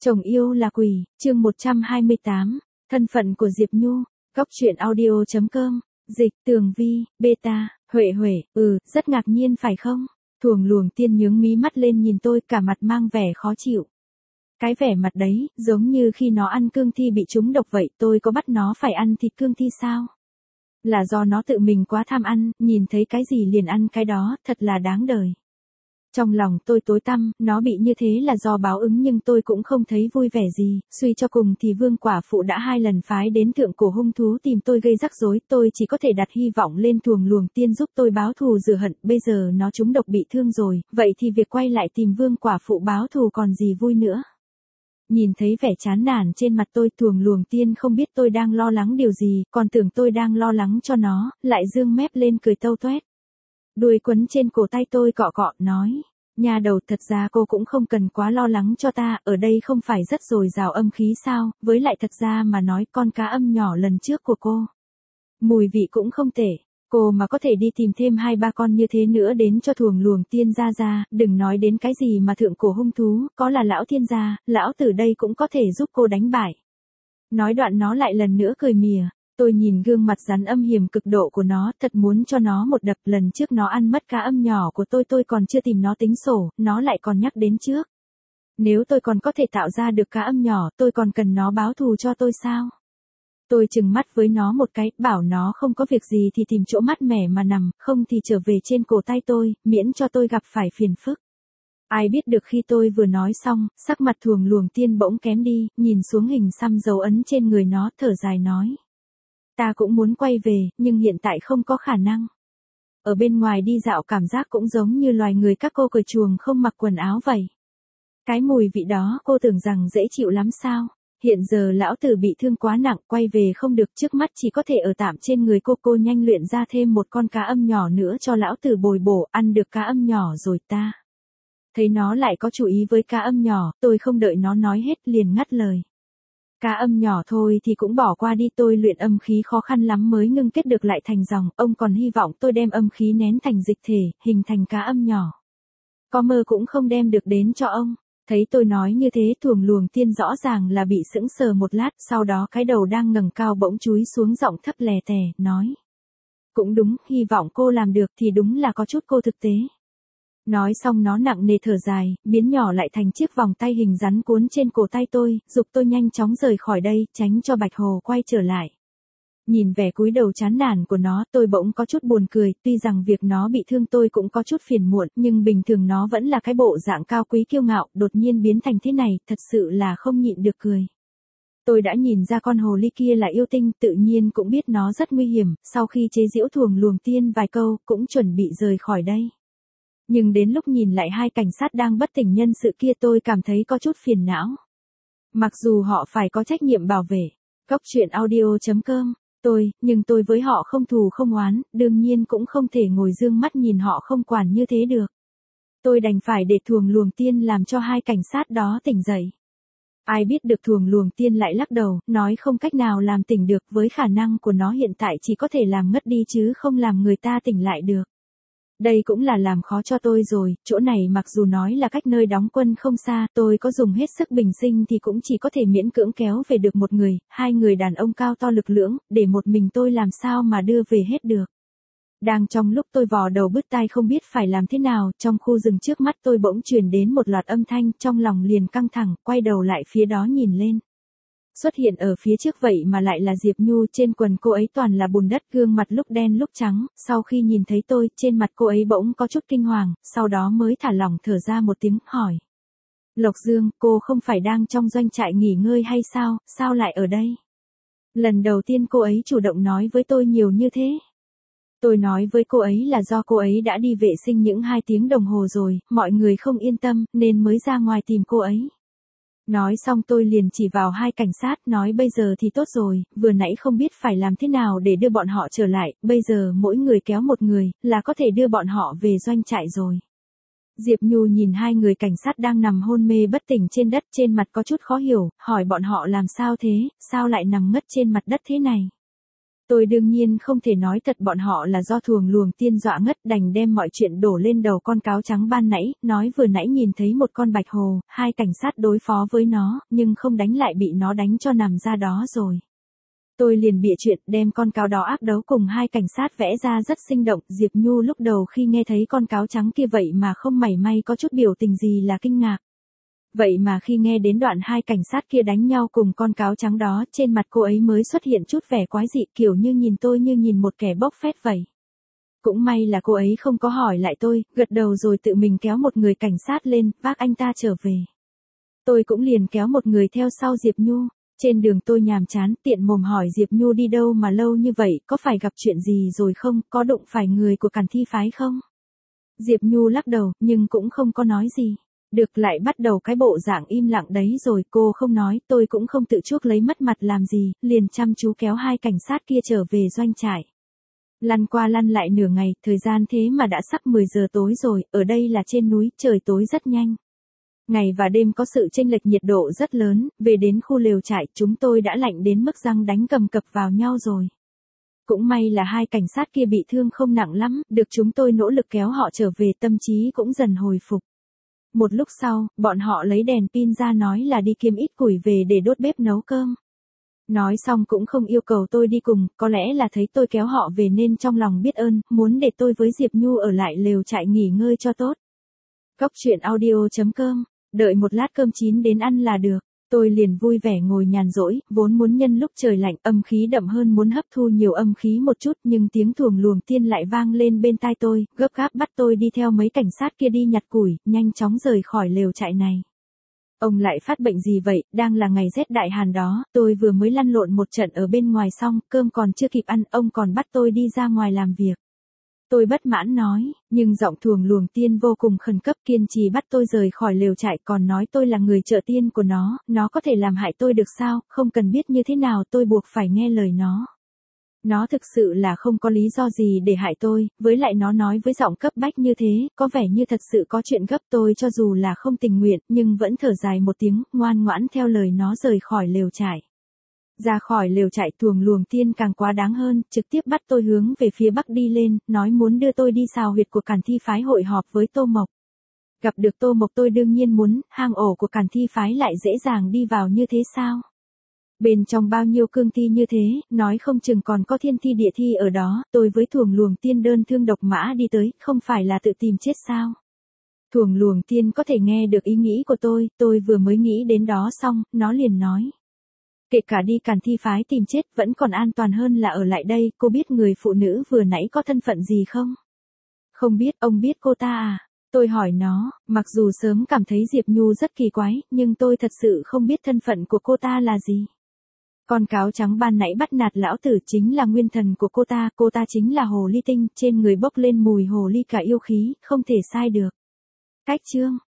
Chồng yêu là quỷ, chương 128, thân phận của Diệp Nhu, góc truyện audio.com, dịch, Tường Vi, beta, Huệ, rất ngạc nhiên phải không? Thuồng luồng tiên nhướng mí mắt lên nhìn tôi, cả mặt mang vẻ khó chịu. Cái vẻ mặt đấy, giống như khi nó ăn cương thi bị trúng độc vậy, tôi có bắt nó phải ăn thịt cương thi sao? Là do nó tự mình quá tham ăn, nhìn thấy cái gì liền ăn cái đó, thật là đáng đời. Trong lòng tôi tối tăm, nó bị như thế là do báo ứng nhưng tôi cũng không thấy vui vẻ gì, suy cho cùng thì vương quả phụ đã 2 lần phái đến thượng cổ hung thú tìm tôi gây rắc rối, tôi chỉ có thể đặt hy vọng lên thuồng luồng tiên giúp tôi báo thù rửa hận, bây giờ nó trúng độc bị thương rồi, vậy thì việc quay lại tìm vương quả phụ báo thù còn gì vui nữa. Nhìn thấy vẻ chán nản trên mặt tôi, thuồng luồng tiên không biết tôi đang lo lắng điều gì, còn tưởng tôi đang lo lắng cho nó, lại dương mép lên cười tâu toét. Đuôi quấn trên cổ tay tôi cọ cọ, nói, nhà đầu, thật ra cô cũng không cần quá lo lắng cho ta, ở đây không phải rất dồi dào âm khí sao, với lại thật ra mà nói con cá âm nhỏ lần trước của cô. Mùi vị cũng không tệ, cô mà có thể đi tìm thêm 2-3 con như thế nữa đến cho thuồng luồng tiên ra, đừng nói đến cái gì mà thượng cổ hung thú, có là lão thiên gia, lão tử đây cũng có thể giúp cô đánh bại. Nói đoạn nó lại lần nữa cười mỉa. Tôi nhìn gương mặt rắn âm hiểm cực độ của nó, thật muốn cho nó một đập. Lần trước nó ăn mất cá âm nhỏ của tôi còn chưa tìm nó tính sổ, nó lại còn nhắc đến trước. Nếu tôi còn có thể tạo ra được cá âm nhỏ, tôi còn cần nó báo thù cho tôi sao? Tôi trừng mắt với nó một cái, bảo nó không có việc gì thì tìm chỗ mát mẻ mà nằm, không thì trở về trên cổ tay tôi, miễn cho tôi gặp phải phiền phức. Ai biết được khi tôi vừa nói xong, sắc mặt thuồng luồng tiên bỗng kém đi, nhìn xuống hình xăm dấu ấn trên người nó, thở dài nói. Ta cũng muốn quay về, nhưng hiện tại không có khả năng. Ở bên ngoài đi dạo cảm giác cũng giống như loài người các cô cởi chuồng không mặc quần áo vậy. Cái mùi vị đó cô tưởng rằng dễ chịu lắm sao? Hiện giờ lão tử bị thương quá nặng, quay về không được, trước mắt chỉ có thể ở tạm trên người cô nhanh luyện ra thêm một con cá âm nhỏ nữa cho lão tử bồi bổ, ăn được cá âm nhỏ rồi ta. Thấy nó lại có chú ý với cá âm nhỏ, tôi không đợi nó nói hết liền ngắt lời. Cá âm nhỏ thôi thì cũng bỏ qua đi, tôi luyện âm khí khó khăn lắm mới ngưng kết được lại thành dòng, ông còn hy vọng tôi đem âm khí nén thành dịch thể, hình thành cá âm nhỏ. Có mơ cũng không đem được đến cho ông. Thấy tôi nói như thế, thuồng luồng tiên rõ ràng là bị sững sờ một lát, sau đó cái đầu đang ngẩng cao bỗng chúi xuống giọng thấp lè tè, nói. Cũng đúng, hy vọng cô làm được thì đúng là có chút cô thực tế. Nói xong nó nặng nề thở dài, biến nhỏ lại thành chiếc vòng tay hình rắn cuốn trên cổ tay tôi, giục tôi nhanh chóng rời khỏi đây, tránh cho Bạch Hồ quay trở lại. Nhìn vẻ cúi đầu chán nản của nó, tôi bỗng có chút buồn cười, tuy rằng việc nó bị thương tôi cũng có chút phiền muộn, nhưng bình thường nó vẫn là cái bộ dạng cao quý kiêu ngạo, đột nhiên biến thành thế này, thật sự là không nhịn được cười. Tôi đã nhìn ra con hồ ly kia là yêu tinh, tự nhiên cũng biết nó rất nguy hiểm, sau khi chế giễu thuồng luồng tiên vài câu, cũng chuẩn bị rời khỏi đây. Nhưng đến lúc nhìn lại 2 cảnh sát đang bất tỉnh nhân sự kia tôi cảm thấy có chút phiền não. Mặc dù họ phải có trách nhiệm bảo vệ, góc truyện audio.com, nhưng tôi với họ không thù không oán, đương nhiên cũng không thể ngồi dương mắt nhìn họ không quản như thế được. Tôi đành phải để thuồng luồng tiên làm cho 2 cảnh sát đó tỉnh dậy. Ai biết được thuồng luồng tiên lại lắc đầu, nói không cách nào làm tỉnh được, với khả năng của nó hiện tại chỉ có thể làm ngất đi chứ không làm người ta tỉnh lại được. Đây cũng là làm khó cho tôi rồi, chỗ này mặc dù nói là cách nơi đóng quân không xa, tôi có dùng hết sức bình sinh thì cũng chỉ có thể miễn cưỡng kéo về được một người, 2 người đàn ông cao to lực lưỡng, để một mình tôi làm sao mà đưa về hết được. Đang trong lúc tôi vò đầu bứt tai không biết phải làm thế nào, trong khu rừng trước mắt tôi bỗng truyền đến một loạt âm thanh, trong lòng liền căng thẳng, quay đầu lại phía đó nhìn lên. Xuất hiện ở phía trước vậy mà lại là Diệp Nhu, trên quần cô ấy toàn là bùn đất, gương mặt lúc đen lúc trắng, sau khi nhìn thấy tôi, trên mặt cô ấy bỗng có chút kinh hoàng, sau đó mới thả lỏng thở ra một tiếng, hỏi. Lộc Dương, cô không phải đang trong doanh trại nghỉ ngơi hay sao, sao lại ở đây? Lần đầu tiên cô ấy chủ động nói với tôi nhiều như thế. Tôi nói với cô ấy là do cô ấy đã đi vệ sinh những 2 tiếng đồng hồ rồi, mọi người không yên tâm, nên mới ra ngoài tìm cô ấy. Nói xong tôi liền chỉ vào 2 cảnh sát, nói bây giờ thì tốt rồi, vừa nãy không biết phải làm thế nào để đưa bọn họ trở lại, bây giờ mỗi người kéo một người, là có thể đưa bọn họ về doanh trại rồi. Diệp Nhu nhìn 2 người cảnh sát đang nằm hôn mê bất tỉnh trên đất, trên mặt có chút khó hiểu, hỏi bọn họ làm sao thế, sao lại nằm ngất trên mặt đất thế này. Tôi đương nhiên không thể nói thật bọn họ là do thuồng luồng tiên dọa ngất, đành đem mọi chuyện đổ lên đầu con cáo trắng ban nãy, nói vừa nãy nhìn thấy một con bạch hồ, hai cảnh sát đối phó với nó, nhưng không đánh lại bị nó đánh cho nằm ra đó rồi. Tôi liền bịa chuyện đem con cáo đó ác đấu cùng hai cảnh sát vẽ ra rất sinh động. Diệp Nhu lúc đầu khi nghe thấy con cáo trắng kia vậy mà không mảy may có chút biểu tình gì là kinh ngạc. Vậy mà khi nghe đến đoạn hai cảnh sát kia đánh nhau cùng con cáo trắng đó, trên mặt cô ấy mới xuất hiện chút vẻ quái dị, kiểu như nhìn tôi như nhìn một kẻ bốc phét vậy. Cũng may là cô ấy không có hỏi lại tôi, gật đầu rồi tự mình kéo một người cảnh sát lên, vác anh ta trở về. Tôi cũng liền kéo một người theo sau Diệp Nhu. Trên đường tôi nhàm chán, tiện mồm hỏi Diệp Nhu đi đâu mà lâu như vậy, có phải gặp chuyện gì rồi không, có đụng phải người của Càn Thi phái không? Diệp Nhu lắc đầu, nhưng cũng không có nói gì. Được, lại bắt đầu cái bộ dạng im lặng đấy rồi, cô không nói, tôi cũng không tự chuốc lấy mất mặt làm gì, liền chăm chú kéo hai cảnh sát kia trở về doanh trại. Lăn qua lăn lại nửa ngày, thời gian thế mà đã sắp 10 giờ tối rồi, ở đây là trên núi, trời tối rất nhanh. Ngày và đêm có sự chênh lệch nhiệt độ rất lớn, về đến khu lều trại chúng tôi đã lạnh đến mức răng đánh cầm cập vào nhau rồi. Cũng may là hai cảnh sát kia bị thương không nặng lắm, được chúng tôi nỗ lực kéo họ trở về, tâm trí cũng dần hồi phục. Một lúc sau, bọn họ lấy đèn pin ra nói là đi kiếm ít củi về để đốt bếp nấu cơm. Nói xong cũng không yêu cầu tôi đi cùng, có lẽ là thấy tôi kéo họ về nên trong lòng biết ơn, muốn để tôi với Diệp Nhu ở lại lều trại nghỉ ngơi cho tốt. Cóc truyện audio.com, đợi một lát cơm chín đến ăn là được. Tôi liền vui vẻ ngồi nhàn rỗi, vốn muốn nhân lúc trời lạnh âm khí đậm hơn muốn hấp thu nhiều âm khí một chút, nhưng tiếng thuồng luồng tiên lại vang lên bên tai tôi, gấp gáp bắt tôi đi theo mấy cảnh sát kia đi nhặt củi, nhanh chóng rời khỏi lều trại này. Ông lại phát bệnh gì vậy, đang là ngày rét đại hàn đó, tôi vừa mới lăn lộn một trận ở bên ngoài xong, cơm còn chưa kịp ăn, ông còn bắt tôi đi ra ngoài làm việc. Tôi bất mãn nói, nhưng giọng thuồng luồng tiên vô cùng khẩn cấp kiên trì bắt tôi rời khỏi lều trại, còn nói tôi là người trợ tiên của nó có thể làm hại tôi được sao, không cần biết như thế nào tôi buộc phải nghe lời nó. Nó thực sự là không có lý do gì để hại tôi, với lại nó nói với giọng cấp bách như thế, có vẻ như thật sự có chuyện gấp. Tôi cho dù là không tình nguyện, nhưng vẫn thở dài một tiếng, ngoan ngoãn theo lời nó rời khỏi lều trại. Ra khỏi lều trại thuồng luồng tiên càng quá đáng hơn, trực tiếp bắt tôi hướng về phía bắc đi lên, nói muốn đưa tôi đi xào huyệt của Càn Thi phái hội họp với Tô Mộc. Gặp được Tô Mộc tôi đương nhiên muốn, hang ổ của Càn Thi phái lại dễ dàng đi vào như thế sao? Bên trong bao nhiêu cương thi như thế, nói không chừng còn có thiên thi địa thi ở đó, tôi với thuồng luồng tiên đơn thương độc mã đi tới, không phải là tự tìm chết sao? Thuồng luồng tiên có thể nghe được ý nghĩ của tôi vừa mới nghĩ đến đó xong, nó liền nói. Kể cả đi Càn Thi phái tìm chết vẫn còn an toàn hơn là ở lại đây, cô biết người phụ nữ vừa nãy có thân phận gì không? Không biết, ông biết cô ta à? Tôi hỏi nó, mặc dù sớm cảm thấy Diệp Nhu rất kỳ quái, nhưng tôi thật sự không biết thân phận của cô ta là gì. Con cáo trắng ban nãy bắt nạt lão tử chính là nguyên thần của cô ta chính là hồ ly tinh, trên người bốc lên mùi hồ ly cả yêu khí, không thể sai được. Cách chương